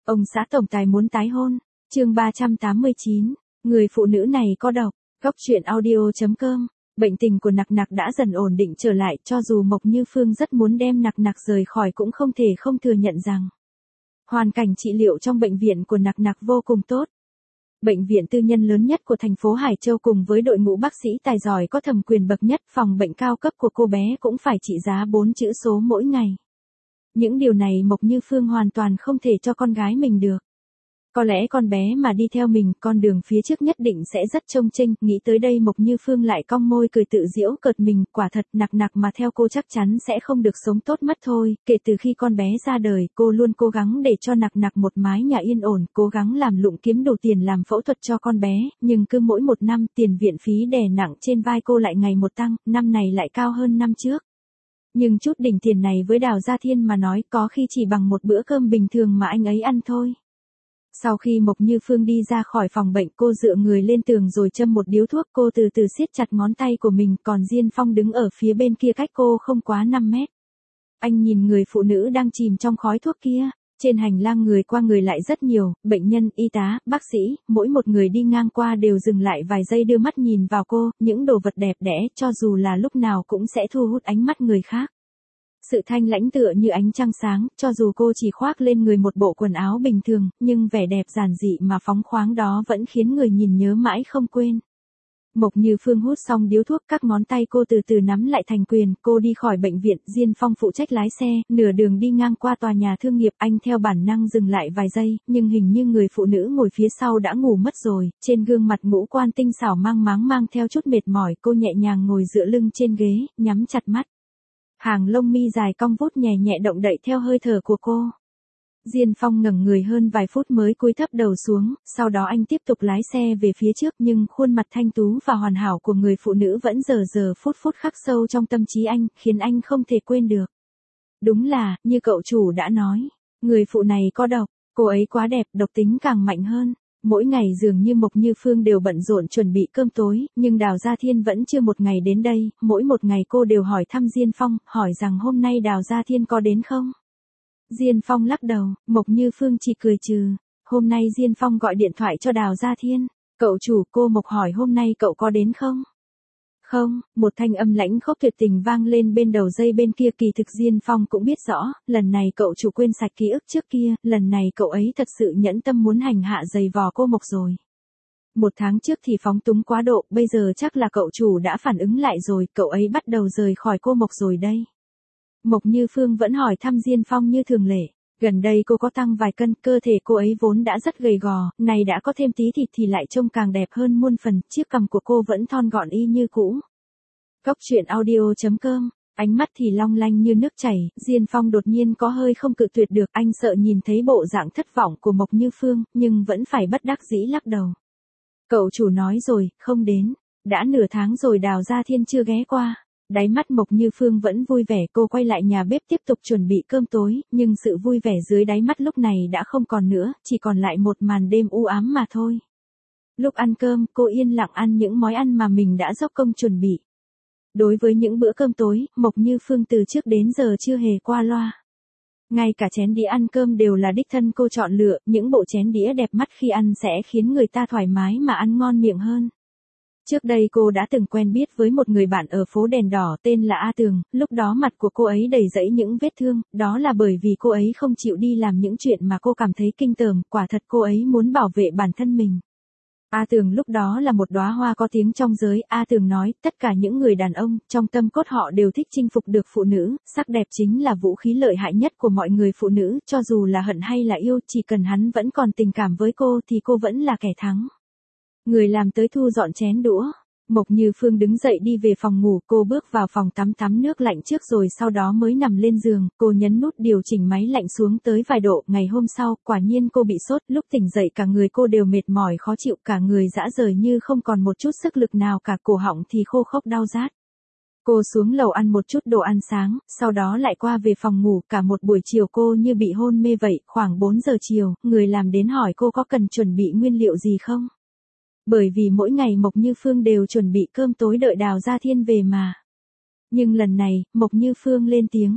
Ông xã tổng tài muốn tái hôn. Chương 389. Người phụ nữ này có độc. Góc truyện audio.com. Bệnh tình của Nặc Nặc đã dần ổn định trở lại, cho dù Mộc Như Phương rất muốn đem Nặc Nặc rời khỏi cũng không thể không thừa nhận rằng hoàn cảnh trị liệu trong bệnh viện của Nặc Nặc vô cùng tốt. Bệnh viện tư nhân lớn nhất của thành phố Hải Châu cùng với đội ngũ bác sĩ tài giỏi có thẩm quyền bậc nhất, phòng bệnh cao cấp của cô bé cũng phải trị giá 4 chữ số mỗi ngày. Những điều này Mộc Như Phương hoàn toàn không thể cho con gái mình được. Có lẽ con bé mà đi theo mình, con đường phía trước nhất định sẽ rất trông chênh. Nghĩ tới đây Mộc Như Phương lại cong môi cười tự giễu cợt mình, quả thật Nặc Nặc mà theo cô chắc chắn sẽ không được sống tốt mất thôi. Kể từ khi con bé ra đời, cô luôn cố gắng để cho Nặc Nặc một mái nhà yên ổn, cố gắng làm lụng kiếm đủ tiền làm phẫu thuật cho con bé, nhưng cứ mỗi một năm tiền viện phí đè nặng trên vai cô lại ngày một tăng, năm này lại cao hơn năm trước. Nhưng chút đỉnh tiền này với Đào Gia Thiên mà nói có khi chỉ bằng một bữa cơm bình thường mà anh ấy ăn thôi. Sau khi Mộc Như Phương đi ra khỏi phòng bệnh, cô dựa người lên tường rồi châm một điếu thuốc, cô từ từ siết chặt ngón tay của mình, còn Diên Phong đứng ở phía bên kia cách cô không quá 5 mét. Anh nhìn người phụ nữ đang chìm trong khói thuốc kia. Trên hành lang người qua người lại rất nhiều, bệnh nhân, y tá, bác sĩ, mỗi một người đi ngang qua đều dừng lại vài giây đưa mắt nhìn vào cô, những đồ vật đẹp đẽ cho dù là lúc nào cũng sẽ thu hút ánh mắt người khác. Sự thanh lãnh tựa như ánh trăng sáng, cho dù cô chỉ khoác lên người một bộ quần áo bình thường, nhưng vẻ đẹp giản dị mà phóng khoáng đó vẫn khiến người nhìn nhớ mãi không quên. Mộc Như Phương hút xong điếu thuốc, các ngón tay cô từ từ nắm lại thành quyền, cô đi khỏi bệnh viện, Diên Phong phụ trách lái xe, nửa đường đi ngang qua tòa nhà thương nghiệp, anh theo bản năng dừng lại vài giây, nhưng hình như người phụ nữ ngồi phía sau đã ngủ mất rồi, trên gương mặt ngũ quan tinh xảo mang theo chút mệt mỏi, cô nhẹ nhàng ngồi dựa lưng trên ghế, nhắm chặt mắt. Hàng lông mi dài cong vút nhẹ nhẹ động đậy theo hơi thở của cô. Diên Phong ngẩng người hơn vài phút mới cúi thấp đầu xuống, sau đó anh tiếp tục lái xe về phía trước, nhưng khuôn mặt thanh tú và hoàn hảo của người phụ nữ vẫn giờ phút khắc sâu trong tâm trí anh, khiến anh không thể quên được. Đúng là, như cậu chủ đã nói, người phụ này có độc, cô ấy quá đẹp, độc tính càng mạnh hơn. Mỗi ngày dường như Mộc Như Phương đều bận rộn chuẩn bị cơm tối, nhưng Đào Gia Thiên vẫn chưa một ngày đến đây, mỗi một ngày cô đều hỏi thăm Diên Phong, hỏi rằng hôm nay Đào Gia Thiên có đến không? Diên Phong lắc đầu, Mộc Như Phương chỉ cười trừ. Hôm nay Diên Phong gọi điện thoại cho Đào Gia Thiên, cậu chủ, cô Mộc hỏi hôm nay cậu có đến không? Không, một thanh âm lãnh khốc tuyệt tình vang lên bên đầu dây bên kia. Kỳ thực Diên Phong cũng biết rõ, lần này cậu chủ quên sạch ký ức trước kia, lần này cậu ấy thật sự nhẫn tâm muốn hành hạ giày vò cô Mộc rồi. 1 tháng trước thì phóng túng quá độ, bây giờ chắc là cậu chủ đã phản ứng lại rồi, cậu ấy bắt đầu rời khỏi cô Mộc rồi đây. Mộc Như Phương vẫn hỏi thăm Diên Phong như thường lệ. Gần đây cô có tăng vài cân, cơ thể cô ấy vốn đã rất gầy gò, này đã có thêm tí thịt thì lại trông càng đẹp hơn muôn phần, chiếc cằm của cô vẫn thon gọn y như cũ. Góc truyện audio.com. Ánh mắt thì long lanh như nước chảy, Diên Phong đột nhiên có hơi không cự tuyệt được, anh sợ nhìn thấy bộ dạng thất vọng của Mộc Như Phương, nhưng vẫn phải bất đắc dĩ lắc đầu. Cậu chủ nói rồi, không đến, đã nửa tháng rồi Đào Gia Thiên chưa ghé qua. Đáy mắt Mộc Như Phương vẫn vui vẻ, cô quay lại nhà bếp tiếp tục chuẩn bị cơm tối, nhưng sự vui vẻ dưới đáy mắt lúc này đã không còn nữa, chỉ còn lại một màn đêm u ám mà thôi. Lúc ăn cơm, cô yên lặng ăn những món ăn mà mình đã dốc công chuẩn bị. Đối với những bữa cơm tối, Mộc Như Phương từ trước đến giờ chưa hề qua loa. Ngay cả chén đĩa ăn cơm đều là đích thân cô chọn lựa, những bộ chén đĩa đẹp mắt khi ăn sẽ khiến người ta thoải mái mà ăn ngon miệng hơn. Trước đây cô đã từng quen biết với một người bạn ở phố đèn đỏ tên là A Tường, lúc đó mặt của cô ấy đầy rẫy những vết thương, đó là bởi vì cô ấy không chịu đi làm những chuyện mà cô cảm thấy kinh tởm, quả thật cô ấy muốn bảo vệ bản thân mình. A Tường lúc đó là một đóa hoa có tiếng trong giới, A Tường nói, tất cả những người đàn ông, trong tâm cốt họ đều thích chinh phục được phụ nữ, sắc đẹp chính là vũ khí lợi hại nhất của mọi người phụ nữ, cho dù là hận hay là yêu, chỉ cần hắn vẫn còn tình cảm với cô thì cô vẫn là kẻ thắng. Người làm tới thu dọn chén đũa. Mộc Như Phương đứng dậy đi về phòng ngủ, cô bước vào phòng tắm nước lạnh trước rồi sau đó mới nằm lên giường, cô nhấn nút điều chỉnh máy lạnh xuống tới vài độ. Ngày hôm sau, quả nhiên cô bị sốt, lúc tỉnh dậy cả người cô đều mệt mỏi khó chịu, cả người rã rời như không còn một chút sức lực nào cả, cổ họng thì khô khốc đau rát. Cô xuống lầu ăn một chút đồ ăn sáng, sau đó lại qua về phòng ngủ, cả một buổi chiều cô như bị hôn mê vậy. Khoảng 4 giờ chiều, người làm đến hỏi cô có cần chuẩn bị nguyên liệu gì không? Bởi vì mỗi ngày Mộc Như Phương đều chuẩn bị cơm tối đợi Đào Gia Thiên về mà. Nhưng lần này, Mộc Như Phương lên tiếng,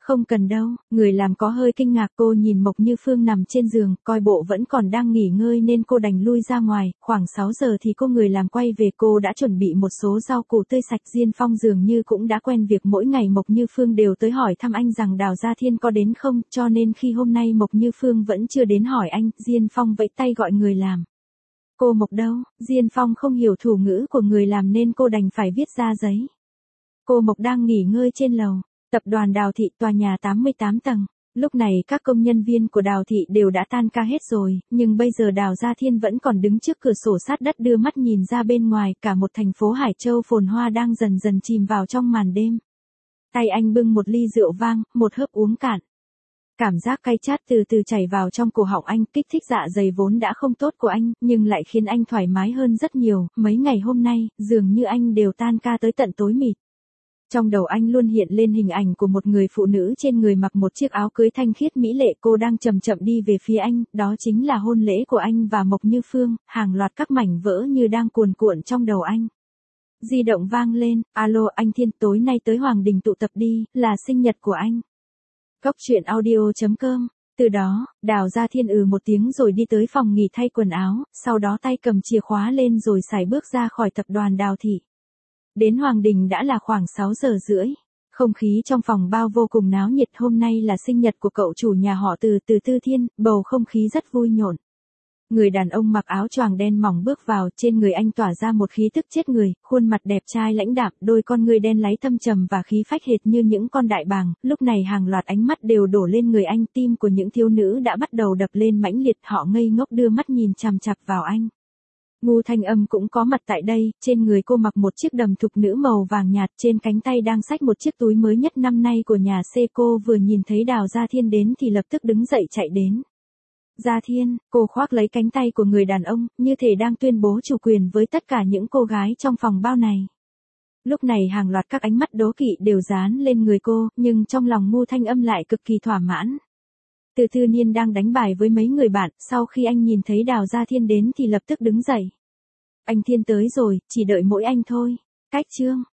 Không cần đâu, người làm có hơi kinh ngạc. Cô nhìn Mộc Như Phương nằm trên giường, coi bộ vẫn còn đang nghỉ ngơi nên cô đành lui ra ngoài. Khoảng 6 giờ thì cô người làm quay về, cô đã chuẩn bị một số rau củ tươi sạch. Diên Phong dường như cũng đã quen việc mỗi ngày Mộc Như Phương đều tới hỏi thăm anh rằng Đào Gia Thiên có đến không, cho nên khi hôm nay Mộc Như Phương vẫn chưa đến hỏi anh, Diên Phong vẫy tay gọi người làm. Cô Mộc đâu? Diên Phong không hiểu thủ ngữ của người làm nên cô đành phải viết ra giấy. Cô Mộc đang nghỉ ngơi trên lầu. Tập đoàn Đào Thị, tòa nhà 88 tầng. Lúc này các công nhân viên của Đào Thị đều đã tan ca hết rồi, nhưng bây giờ Đào Gia Thiên vẫn còn đứng trước cửa sổ sát đất đưa mắt nhìn ra bên ngoài. Cả một thành phố Hải Châu phồn hoa đang dần dần chìm vào trong màn đêm. Tay anh bưng một ly rượu vang, một hớp uống cạn. Cảm giác cay chát từ từ chảy vào trong cổ họng anh, kích thích dạ dày vốn đã không tốt của anh, nhưng lại khiến anh thoải mái hơn rất nhiều. Mấy ngày hôm nay, dường như anh đều tan ca tới tận tối mịt. Trong đầu anh luôn hiện lên hình ảnh của một người phụ nữ trên người mặc một chiếc áo cưới thanh khiết mỹ lệ, cô đang chậm chậm đi về phía anh, đó chính là hôn lễ của anh và Mộc Như Phương, hàng loạt các mảnh vỡ như đang cuồn cuộn trong đầu anh. Di động vang lên, alo anh Thiên, tối nay tới Hoàng Đình tụ tập đi, là sinh nhật của anh. Cốc truyện audio.com. Từ đó, Đào Gia Thiên một tiếng rồi đi tới phòng nghỉ thay quần áo, sau đó tay cầm chìa khóa lên rồi sải bước ra khỏi tập đoàn Đào Thị. Đến Hoàng Đình đã là khoảng 6 giờ rưỡi. Không khí trong phòng bao vô cùng náo nhiệt, hôm nay là sinh nhật của cậu chủ nhà họ Từ Tư Thiên, bầu không khí rất vui nhộn. Người đàn ông mặc áo choàng đen mỏng bước vào, trên người anh tỏa ra một khí tức chết người, khuôn mặt đẹp trai lãnh đạm, đôi con ngươi đen láy thâm trầm và khí phách hệt như những con đại bàng. Lúc này hàng loạt ánh mắt đều đổ lên người anh, tim của những thiếu nữ đã bắt đầu đập lên mãnh liệt, họ ngây ngốc đưa mắt nhìn chằm chằm vào anh. Ngô Thanh Âm cũng có mặt tại đây, trên người cô mặc một chiếc đầm thục nữ màu vàng nhạt, trên cánh tay đang xách một chiếc túi mới nhất năm nay của nhà C. Cô vừa nhìn thấy Đào Gia Thiên đến thì lập tức đứng dậy chạy đến. Gia Thiên, cô khoác lấy cánh tay của người đàn ông, như thể đang tuyên bố chủ quyền với tất cả những cô gái trong phòng bao này. Lúc này hàng loạt các ánh mắt đố kỵ đều dán lên người cô, nhưng trong lòng Ngô Thanh Âm lại cực kỳ thỏa mãn. Từ Tư Niên đang đánh bài với mấy người bạn, sau khi anh nhìn thấy Đào Gia Thiên đến thì lập tức đứng dậy. Anh Thiên tới rồi, chỉ đợi mỗi anh thôi. Cách chương.